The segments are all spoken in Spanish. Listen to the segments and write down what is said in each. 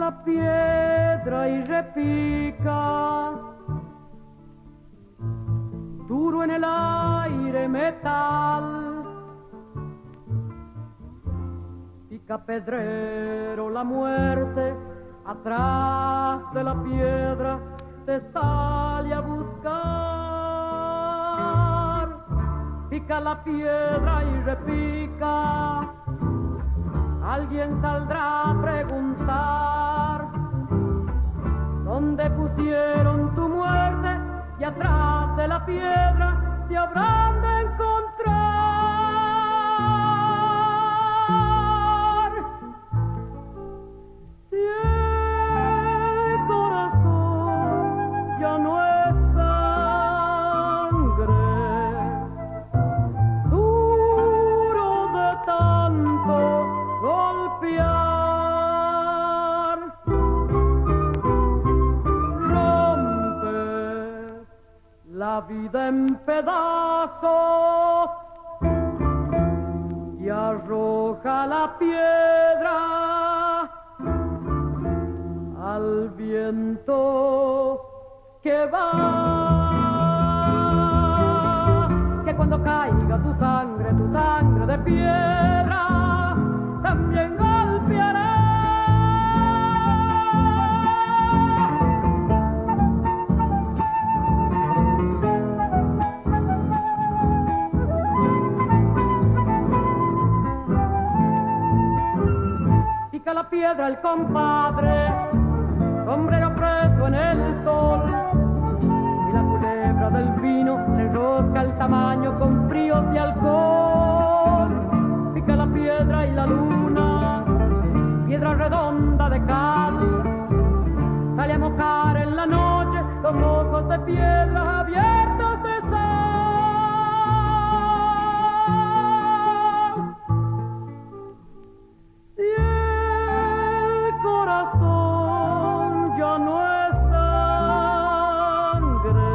la piedra y repica, duro en el aire metal, pica pedrero la muerte, atrás de la piedra te sale a buscar. Pica la piedra y repica, alguien saldrá a preguntar dónde pusieron tu muerte, y atrás de la piedra te habrán de encontrar. Si el corazón ya no es sangre, duro de tanto golpear, rompe la vida en pedazos y arroja la piedra al viento que va. Que cuando caiga tu sangre de piedra, también golpeará. Pica la piedra el compadre, sombrero preso en el sol, y la culebra del vino le enrosca el tamaño con fríos de alcohol. Pica la piedra y la luna, piedra redonda de cal, sale a mojar en la noche los ojos de piedra abiertos de sal. Si el corazón ya no es sangre,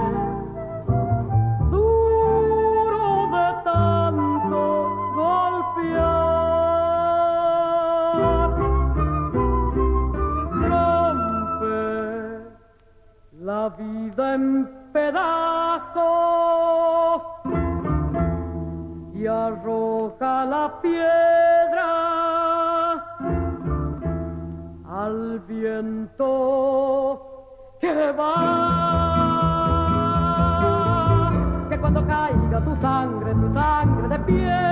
duro de tanto golpear, rompe la vida en pedazos y arroja la piedra al viento que va. Que cuando caiga tu sangre de piedra,